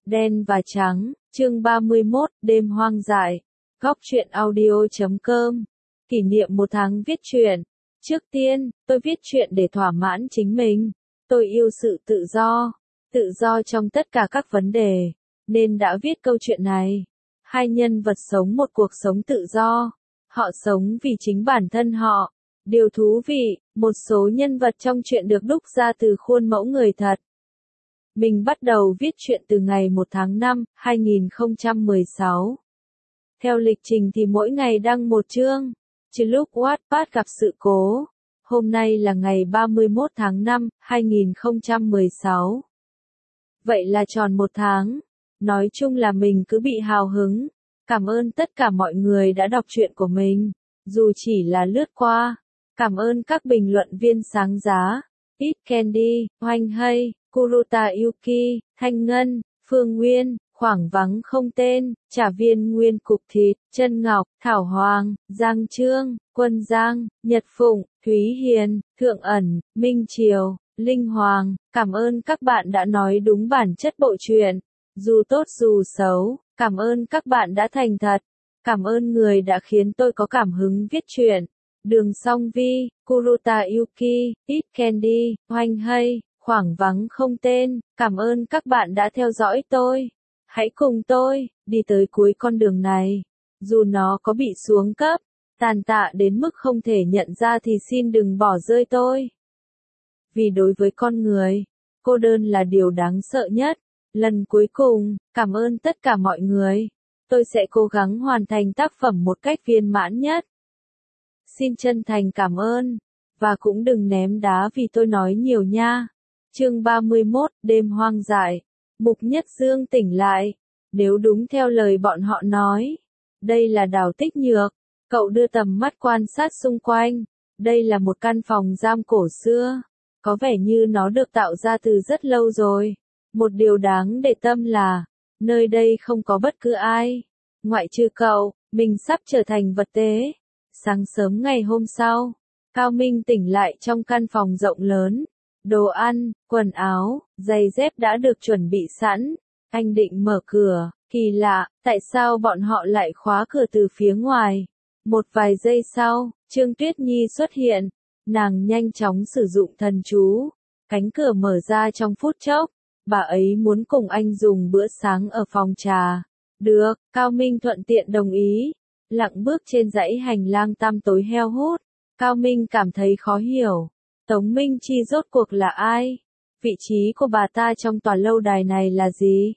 Đen và trắng, chương 31, đêm hoang dại. Góc truyện audio.com. Kỷ niệm 1 tháng viết truyện. Trước tiên, tôi viết truyện để thỏa mãn chính mình. Tôi yêu sự tự do trong tất cả các vấn đề, nên đã viết câu chuyện này. Hai nhân vật sống một cuộc sống tự do. Họ sống vì chính bản thân họ. Điều thú vị, một số nhân vật trong truyện được đúc ra từ khuôn mẫu người thật. Mình bắt đầu viết truyện từ ngày 1 tháng 5, 2016. Theo lịch trình thì mỗi ngày đăng một chương, trừ lúc Wattpad gặp sự cố. Hôm nay là ngày 31 tháng 5, 2016. Vậy là tròn 1 tháng. Nói chung là mình cứ bị hào hứng. Cảm ơn tất cả mọi người đã đọc truyện của mình, dù chỉ là lướt qua. Cảm ơn các bình luận viên sáng giá, Eat Candy, Hoành Hay, Kuruta Yuki, Thanh Ngân, Phương Nguyên, Khoảng Vắng Không Tên, Trả Viên Nguyên Cục Thịt, Trân Ngọc, Thảo Hoàng, Giang Trương, Quân Giang, Nhật Phụng, Thúy Hiền, Thượng Ẩn, Minh Triều, Linh Hoàng. Cảm ơn các bạn đã nói đúng bản chất bộ truyện, dù tốt dù xấu. Cảm ơn các bạn đã thành thật. Cảm ơn người đã khiến tôi có cảm hứng viết truyện. Đường Song Vi, Kuruta Yuki, Eat Candy, Hoành Hay, Khoảng Vắng Không Tên. Cảm ơn các bạn đã theo dõi tôi. Hãy cùng tôi đi tới cuối con đường này. Dù nó có bị xuống cấp, tàn tạ đến mức không thể nhận ra thì xin đừng bỏ rơi tôi. Vì đối với con người, cô đơn là điều đáng sợ nhất. Lần cuối cùng, cảm ơn tất cả mọi người. Tôi sẽ cố gắng hoàn thành tác phẩm một cách viên mãn nhất. Xin chân thành cảm ơn. Và cũng đừng ném đá vì tôi nói nhiều nha. Chương 31, đêm hoang dại. Mục Nhất Dương tỉnh lại. Nếu đúng theo lời bọn họ nói, đây là đảo Tích Nhược. Cậu đưa tầm mắt quan sát xung quanh. Đây là một căn phòng giam cổ xưa. Có vẻ như nó được tạo ra từ rất lâu rồi. Một điều đáng để tâm là, nơi đây không có bất cứ ai. Ngoại trừ cậu, mình sắp trở thành vật tế. Sáng sớm ngày hôm sau, Cao Minh tỉnh lại trong căn phòng rộng lớn. Đồ ăn, quần áo, giày dép đã được chuẩn bị sẵn. Anh định mở cửa, kỳ lạ, tại sao bọn họ lại khóa cửa từ phía ngoài? Một vài giây sau, Trương Tuyết Nhi xuất hiện. Nàng nhanh chóng sử dụng thần chú. Cánh cửa mở ra trong phút chốc. Bà ấy muốn cùng anh dùng bữa sáng ở phòng trà. Được, Cao Minh thuận tiện đồng ý. Lặng bước trên dãy hành lang tăm tối heo hút. Cao Minh cảm thấy khó hiểu. Tống Minh Chi rốt cuộc là ai? Vị trí của bà ta trong tòa lâu đài này là gì?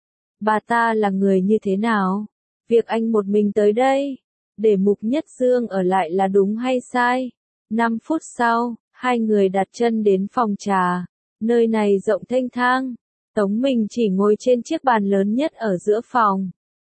Bà ta là người như thế nào? Việc anh một mình tới đây, để Mục Nhất Dương ở lại là đúng hay sai? 5 phút sau, hai người đặt chân đến phòng trà. Nơi này rộng thênh thang. Tống Minh chỉ ngồi trên chiếc bàn lớn nhất ở giữa phòng.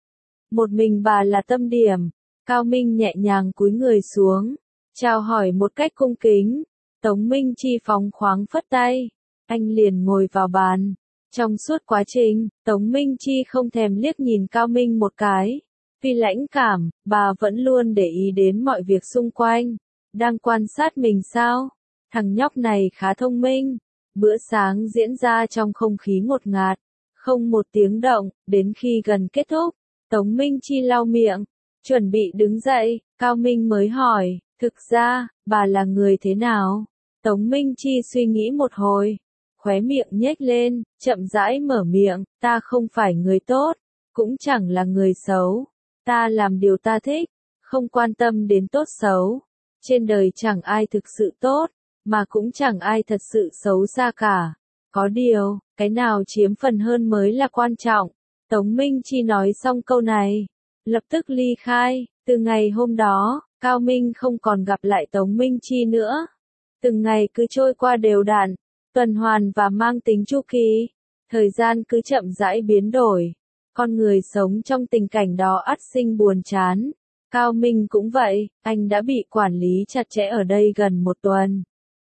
Một mình bà là tâm điểm. Cao Minh nhẹ nhàng cúi người xuống, chào hỏi một cách cung kính. Tống Minh Chi phóng khoáng phất tay. Anh liền ngồi vào bàn. Trong suốt quá trình, Tống Minh Chi không thèm liếc nhìn Cao Minh một cái. Vì lãnh cảm, bà vẫn luôn để ý đến mọi việc xung quanh. Đang quan sát mình sao? Thằng nhóc này khá thông minh. Bữa sáng diễn ra trong không khí ngột ngạt, không một tiếng động. Đến khi gần kết thúc, Tống Minh Chi lau miệng, chuẩn bị đứng dậy. Cao Minh mới hỏi, thực ra, bà là người thế nào? Tống Minh Chi suy nghĩ một hồi, khóe miệng nhếch lên, chậm rãi mở miệng, ta không phải người tốt, cũng chẳng là người xấu. Ta làm điều ta thích, không quan tâm đến tốt xấu. Trên đời chẳng ai thực sự tốt, mà cũng chẳng ai thật sự xấu xa cả. Có điều, cái nào chiếm phần hơn mới là quan trọng. Tống Minh Chi nói xong câu này, lập tức ly khai. Từ ngày hôm đó, Cao Minh không còn gặp lại Tống Minh Chi nữa. Từng ngày cứ trôi qua đều đặn, tuần hoàn và mang tính chu kỳ. Thời gian cứ chậm rãi biến đổi. Con người sống trong tình cảnh đó ắt sinh buồn chán. Cao Minh cũng vậy, anh đã bị quản lý chặt chẽ ở đây gần 1 tuần.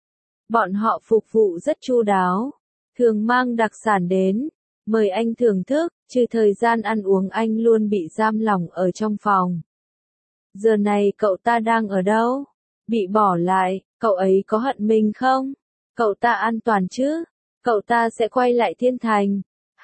Bọn họ phục vụ rất chu đáo, thường mang đặc sản đến, mời anh thưởng thức, trừ thời gian ăn uống anh luôn bị giam lỏng ở trong phòng. Giờ này cậu ta đang ở đâu? Bị bỏ lại, cậu ấy có hận mình không? Cậu ta an toàn chứ? Cậu ta sẽ quay lại thiên thành?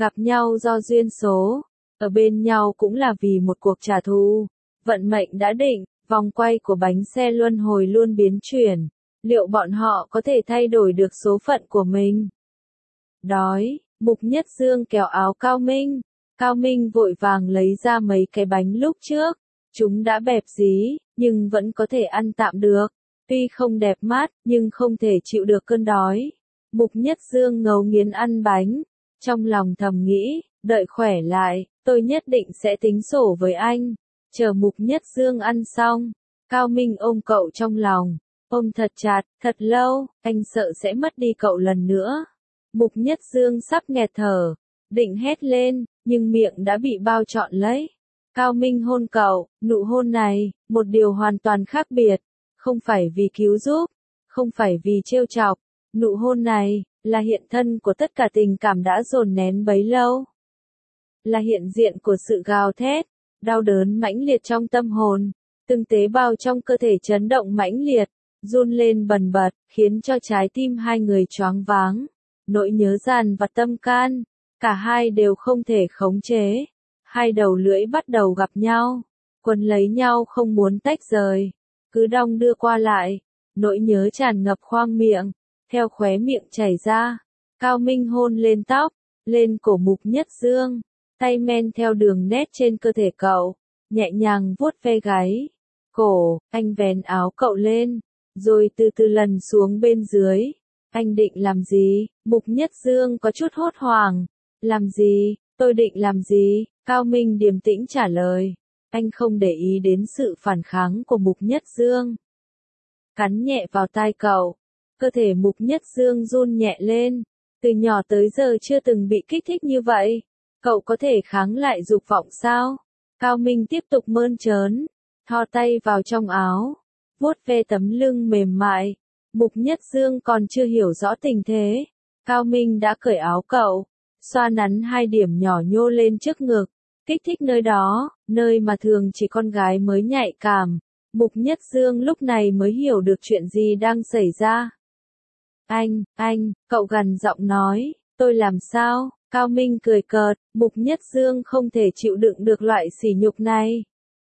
Gặp nhau do duyên số, ở bên nhau cũng là vì một cuộc trả thù. Vận mệnh đã định, vòng quay của bánh xe luân hồi luôn biến chuyển. Liệu bọn họ có thể thay đổi được số phận của mình? Đói, Mục Nhất Dương kéo áo Cao Minh. Cao Minh vội vàng lấy ra mấy cái bánh lúc trước. Chúng đã bẹp dí, nhưng vẫn có thể ăn tạm được. Tuy không đẹp mắt, nhưng không thể chịu được cơn đói. Mục Nhất Dương ngấu nghiến ăn bánh. Trong lòng thầm nghĩ, đợi khỏe lại, tôi nhất định sẽ tính sổ với anh. Chờ Mục Nhất Dương ăn xong, Cao Minh ôm cậu trong lòng. Ôm thật chặt, thật lâu, anh sợ sẽ mất đi cậu lần nữa. Mục Nhất Dương sắp nghẹt thở, định hét lên, nhưng miệng đã bị bao trọn lấy. Cao Minh hôn cậu, nụ hôn này, một điều hoàn toàn khác biệt. Không phải vì cứu giúp, không phải vì trêu chọc. Nụ hôn này, là hiện thân của tất cả tình cảm đã dồn nén bấy lâu. Là hiện diện của sự gào thét, đau đớn mãnh liệt trong tâm hồn. Từng tế bào trong cơ thể chấn động mãnh liệt, run lên bần bật, khiến cho trái tim hai người choáng váng. Nỗi nhớ dằn vặt tâm can, cả hai đều không thể khống chế. Hai đầu lưỡi bắt đầu gặp nhau, quấn lấy nhau không muốn tách rời, cứ đong đưa qua lại. Nỗi nhớ tràn ngập khoang miệng, theo khóe miệng chảy ra. Cao Minh hôn lên tóc, lên cổ Mục Nhất Dương, tay men theo đường nét trên cơ thể cậu, nhẹ nhàng vuốt ve gáy, cổ. Anh vén áo cậu lên, rồi từ từ lần xuống bên dưới. Anh định làm gì? Mục Nhất Dương có chút hốt hoảng. Làm gì? Tôi định làm gì? Cao Minh điềm tĩnh trả lời. Anh không để ý đến sự phản kháng của Mục Nhất Dương. Cắn nhẹ vào tai cậu. Cơ thể Mục Nhất Dương run nhẹ lên. Từ nhỏ tới giờ chưa từng bị kích thích như vậy. Cậu có thể kháng lại dục vọng sao? Cao Minh tiếp tục mơn trớn. Thò tay vào trong áo. Vuốt ve tấm lưng mềm mại. Mục Nhất Dương còn chưa hiểu rõ tình thế. Cao Minh đã cởi áo cậu. Xoa nắn hai điểm nhỏ nhô lên trước ngực. Kích thích nơi đó, nơi mà thường chỉ con gái mới nhạy cảm. Mục Nhất Dương lúc này mới hiểu được chuyện gì đang xảy ra. Anh, cậu gằn giọng nói, tôi làm sao? Cao Minh cười cợt, Mục Nhất Dương không thể chịu đựng được loại sỉ nhục này.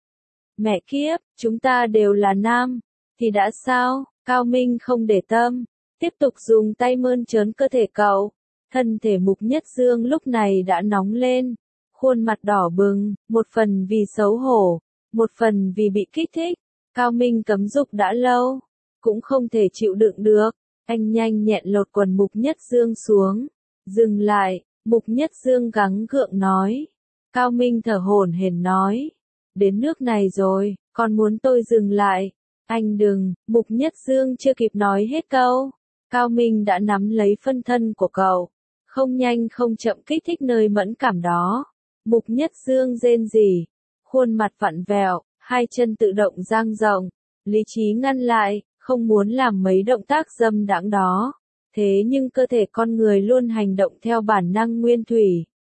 Mẹ kiếp, chúng ta đều là nam, thì đã sao? Cao Minh không để tâm, tiếp tục dùng tay mơn trớn cơ thể cậu. Thân thể Mục Nhất Dương lúc này đã nóng lên, khuôn mặt đỏ bừng, một phần vì xấu hổ, một phần vì bị kích thích. Cao Minh cấm dục đã lâu, cũng không thể chịu đựng được. Anh nhanh nhẹn lột quần Mục Nhất Dương xuống. Dừng lại, Mục Nhất Dương gắng gượng nói. Cao Minh thở hổn hển nói. Đến nước này rồi, còn muốn tôi dừng lại? Anh đừng, Mục Nhất Dương chưa kịp nói hết câu. Cao Minh đã nắm lấy phân thân của cậu. Không nhanh không chậm kích thích nơi mẫn cảm đó. Mục Nhất Dương rên rỉ. Khuôn mặt vặn vẹo, hai chân tự động dang rộng. Lý trí ngăn lại, không muốn làm mấy động tác dâm đãng đó. Thế nhưng cơ thể con người luôn hành động theo bản năng nguyên thủy.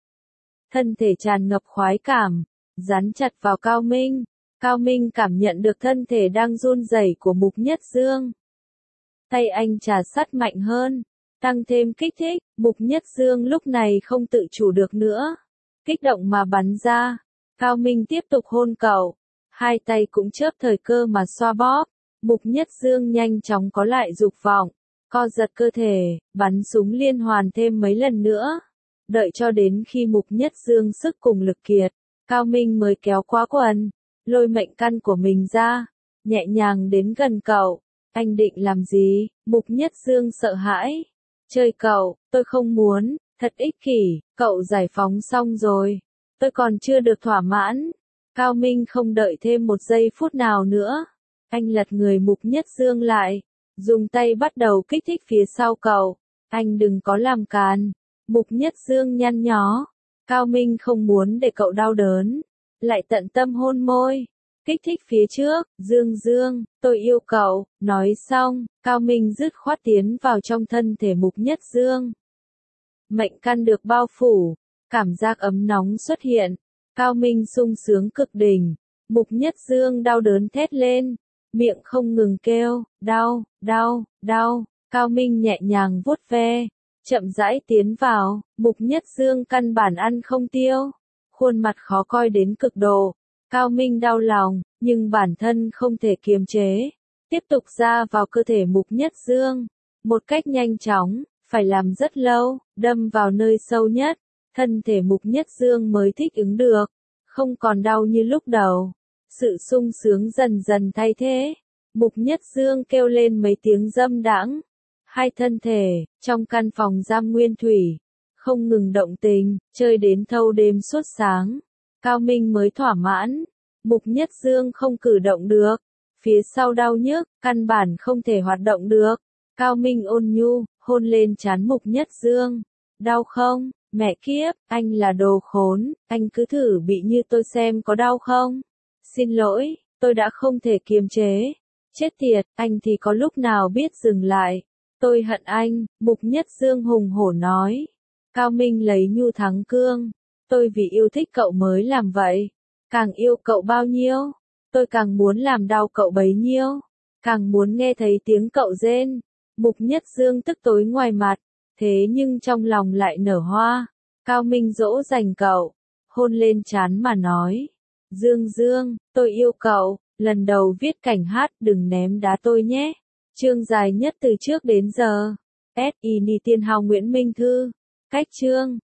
Thân thể tràn ngập khoái cảm, dán chặt vào Cao Minh. Cao Minh cảm nhận được thân thể đang run rẩy của Mục Nhất Dương. Tay anh trà sát mạnh hơn, tăng thêm kích thích. Mục Nhất Dương lúc này không tự chủ được nữa. Kích động mà bắn ra. Cao Minh tiếp tục hôn cậu. Hai tay cũng chớp thời cơ mà xoa bóp. Mục Nhất Dương nhanh chóng có lại dục vọng. Co giật cơ thể, bắn súng liên hoàn thêm mấy lần nữa. Đợi cho đến khi Mục Nhất Dương sức cùng lực kiệt, Cao Minh mới kéo khóa quần, lôi mệnh căn của mình ra, nhẹ nhàng đến gần cậu. Anh định làm gì? Mục Nhất Dương sợ hãi. Chơi cậu, tôi không muốn, thật ích kỷ, cậu giải phóng xong rồi. Tôi còn chưa được thỏa mãn. Cao Minh không đợi thêm một giây phút nào nữa. Anh lật người Mục Nhất Dương lại, dùng tay bắt đầu kích thích phía sau cậu. Anh đừng có làm càn. Mục Nhất Dương nhăn nhó. Cao Minh không muốn để cậu đau đớn, lại tận tâm hôn môi. Kích thích phía trước. Dương, tôi yêu cậu. Nói xong, Cao Minh dứt khoát tiến vào trong thân thể Mục Nhất Dương. Mệnh căn được bao phủ, cảm giác ấm nóng xuất hiện. Cao Minh sung sướng cực đỉnh. Mục Nhất Dương đau đớn thét lên, miệng không ngừng kêu, đau. Cao Minh nhẹ nhàng vuốt ve, chậm rãi tiến vào, Mục Nhất Dương căn bản ăn không tiêu, khuôn mặt khó coi đến cực độ. Cao Minh đau lòng, nhưng bản thân không thể kiềm chế, tiếp tục ra vào cơ thể Mục Nhất Dương, một cách nhanh chóng, phải làm rất lâu, đâm vào nơi sâu nhất, thân thể Mục Nhất Dương mới thích ứng được, không còn đau như lúc đầu. Sự sung sướng dần dần thay thế, Mục Nhất Dương kêu lên mấy tiếng dâm đãng. Hai thân thể, trong căn phòng giam nguyên thủy, không ngừng động tình, chơi đến thâu đêm suốt sáng. Cao Minh mới thỏa mãn, Mục Nhất Dương không cử động được, phía sau đau nhức, căn bản không thể hoạt động được. Cao Minh ôn nhu, hôn lên trán Mục Nhất Dương. Đau không? Mẹ kiếp, anh là đồ khốn, anh cứ thử bị như tôi xem có đau không? Xin lỗi, tôi đã không thể kiềm chế. Chết tiệt, anh thì có lúc nào biết dừng lại. Tôi hận anh, Mục Nhất Dương hùng hổ nói. Cao Minh lấy nhu thắng cương. Tôi vì yêu thích cậu mới làm vậy. Càng yêu cậu bao nhiêu, tôi càng muốn làm đau cậu bấy nhiêu. Càng muốn nghe thấy tiếng cậu rên. Mục Nhất Dương tức tối ngoài mặt, thế nhưng trong lòng lại nở hoa. Cao Minh dỗ dành cậu, hôn lên trán mà nói. Dương Dương, tôi yêu cậu, lần đầu viết cảnh hát đừng ném đá tôi nhé. Chương dài nhất từ trước đến giờ. S.I.N. Tiên Hào Nguyễn Minh Thư. Cách chương.